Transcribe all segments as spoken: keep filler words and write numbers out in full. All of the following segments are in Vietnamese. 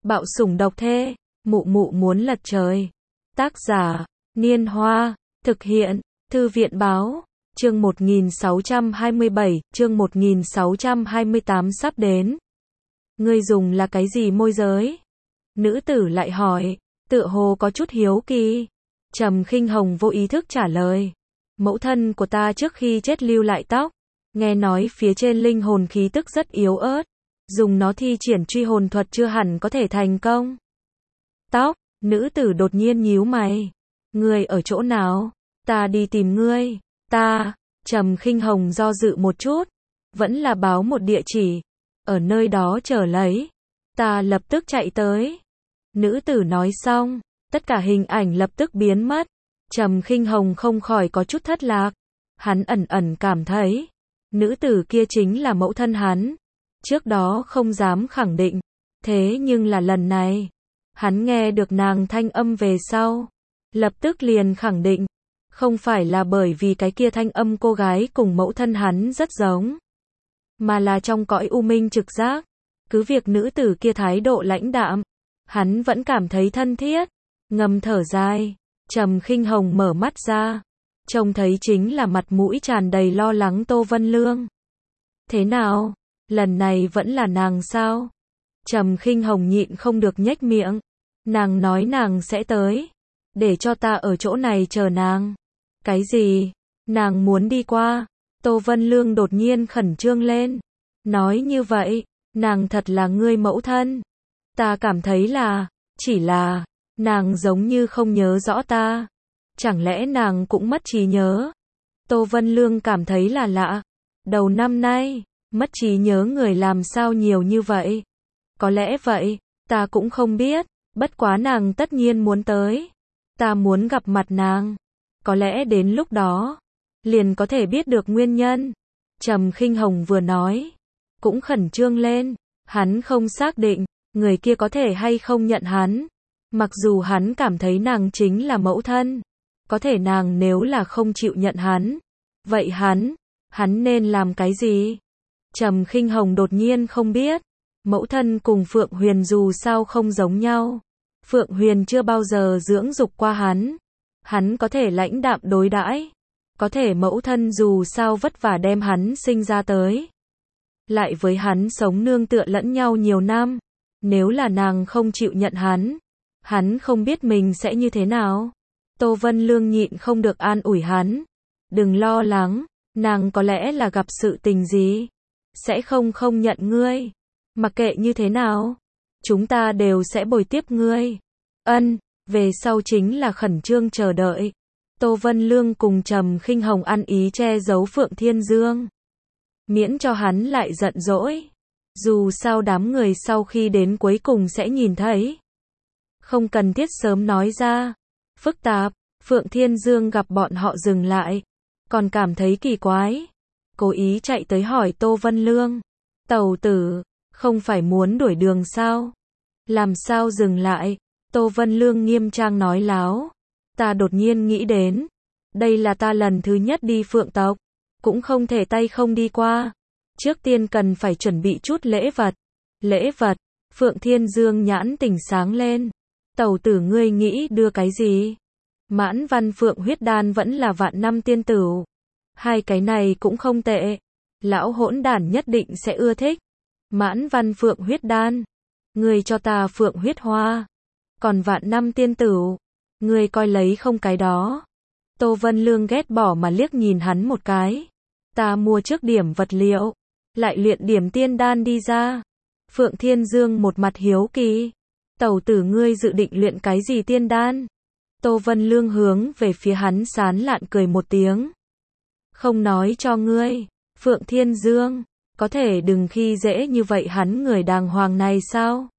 Bạo sủng độc thê, mụ mụ muốn lật trời. Tác giả, Niên Hoa, thực hiện, Thư viện báo, chương một nghìn sáu trăm hai mươi bảy, chương một nghìn sáu trăm hai mươi tám sắp đến. Ngươi dùng là cái gì môi giới? Nữ tử lại hỏi, tựa hồ có chút hiếu kỳ. Trầm Khinh Hồng vô ý thức trả lời. Mẫu thân của ta trước khi chết lưu lại tóc, nghe nói phía trên linh hồn khí tức rất yếu ớt, dùng nó thi triển truy hồn thuật chưa hẳn có thể thành công. Tóc, nữ tử đột nhiên nhíu mày. Ngươi ở chỗ nào? Ta đi tìm ngươi. Ta, Trầm Khinh Hồng do dự một chút, vẫn là báo một địa chỉ, ở nơi đó chờ lấy. Ta lập tức chạy tới. Nữ tử nói xong, tất cả hình ảnh lập tức biến mất. Trầm Khinh Hồng không khỏi có chút thất lạc. Hắn ẩn ẩn cảm thấy, nữ tử kia chính là mẫu thân hắn. Trước đó không dám khẳng định, thế nhưng là lần này, hắn nghe được nàng thanh âm về sau, lập tức liền khẳng định, không phải là bởi vì cái kia thanh âm cô gái cùng mẫu thân hắn rất giống, mà là trong cõi u minh trực giác, cứ việc nữ tử kia thái độ lãnh đạm, hắn vẫn cảm thấy thân thiết. Ngầm thở dài, Trầm Khinh Hồng mở mắt ra, trông thấy chính là mặt mũi tràn đầy lo lắng Tô Vân Lương. Thế nào? Lần này vẫn là nàng sao? Trầm Khinh Hồng nhịn không được nhếch miệng. Nàng nói nàng sẽ tới, để cho ta ở chỗ này chờ nàng. Cái gì? Nàng muốn đi qua? Tô Vân Lương đột nhiên khẩn trương lên. Nói như vậy, nàng thật là ngươi mẫu thân. Ta cảm thấy là, chỉ là, nàng giống như không nhớ rõ ta. Chẳng lẽ nàng cũng mất trí nhớ? Tô Vân Lương cảm thấy là lạ. Đầu năm nay, mất trí nhớ người làm sao nhiều như vậy? Có lẽ vậy, ta cũng không biết, bất quá nàng tất nhiên muốn tới. Ta muốn gặp mặt nàng. Có lẽ đến lúc đó, liền có thể biết được nguyên nhân. Trầm Khinh Hồng vừa nói, cũng khẩn trương lên. Hắn không xác định, người kia có thể hay không nhận hắn. Mặc dù hắn cảm thấy nàng chính là mẫu thân. Có thể nàng nếu là không chịu nhận hắn, vậy hắn, hắn nên làm cái gì? Trầm Khinh Hồng đột nhiên không biết. Mẫu thân cùng Phượng Huyền dù sao không giống nhau. Phượng Huyền chưa bao giờ dưỡng dục qua hắn. Hắn có thể lãnh đạm đối đãi. Có thể mẫu thân dù sao vất vả đem hắn sinh ra tới. Lại với hắn sống nương tựa lẫn nhau nhiều năm. Nếu là nàng không chịu nhận hắn, hắn không biết mình sẽ như thế nào. Tô Vân Lương nhịn không được an ủi hắn. Đừng lo lắng, nàng có lẽ là gặp sự tình gì. Sẽ không không nhận ngươi. Mặc kệ như thế nào, chúng ta đều sẽ bồi tiếp ngươi. Ân, về sau chính là khẩn trương chờ đợi. Tô Vân Lương cùng Trầm Khinh Hồng ăn ý che giấu Phượng Thiên Dương. Miễn cho hắn lại giận dỗi. Dù sao đám người sau khi đến cuối cùng sẽ nhìn thấy. Không cần thiết sớm nói ra. Phức tạp, Phượng Thiên Dương gặp bọn họ dừng lại. Còn cảm thấy kỳ quái. Cố ý chạy tới hỏi Tô Vân Lương. Tẩu tử, không phải muốn đuổi đường sao? Làm sao dừng lại? Tô Vân Lương nghiêm trang nói láo. Ta đột nhiên nghĩ đến. Đây là ta lần thứ nhất đi Phượng tộc. Cũng không thể tay không đi qua. Trước tiên cần phải chuẩn bị chút lễ vật. Lễ vật? Phượng Thiên Dương nhãn tỉnh sáng lên. Tẩu tử ngươi nghĩ đưa cái gì? Mãn Văn Phượng huyết đan vẫn là vạn năm tiên tửu. Hai cái này cũng không tệ. Lão hỗn đản nhất định sẽ ưa thích. Mãn Văn Phượng huyết đan. Ngươi cho ta Phượng huyết hoa. Còn vạn năm tiên tửu. Ngươi coi lấy không cái đó. Tô Vân Lương ghét bỏ mà liếc nhìn hắn một cái. Ta mua trước điểm vật liệu. Lại luyện điểm tiên đan đi ra. Phượng Thiên Dương một mặt hiếu kỳ. Tẩu tử ngươi dự định luyện cái gì tiên đan? Tô Vân Lương hướng về phía hắn sán lạn cười một tiếng. Không nói cho ngươi. Phượng Thiên Dương, có thể đừng khi dễ như vậy hắn người đàng hoàng này sao?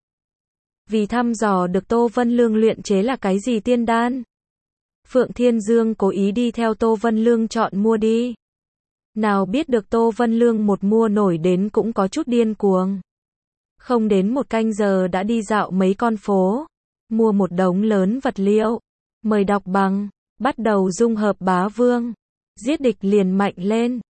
Vì thăm dò được Tô Vân Lương luyện chế là cái gì tiên đan? Phượng Thiên Dương cố ý đi theo Tô Vân Lương chọn mua đi. Nào biết được Tô Vân Lương một mua nổi đến cũng có chút điên cuồng. Không đến một canh giờ đã đi dạo mấy con phố, mua một đống lớn vật liệu, mời đọc bằng, bắt đầu dung hợp bá vương, giết địch liền mạnh lên.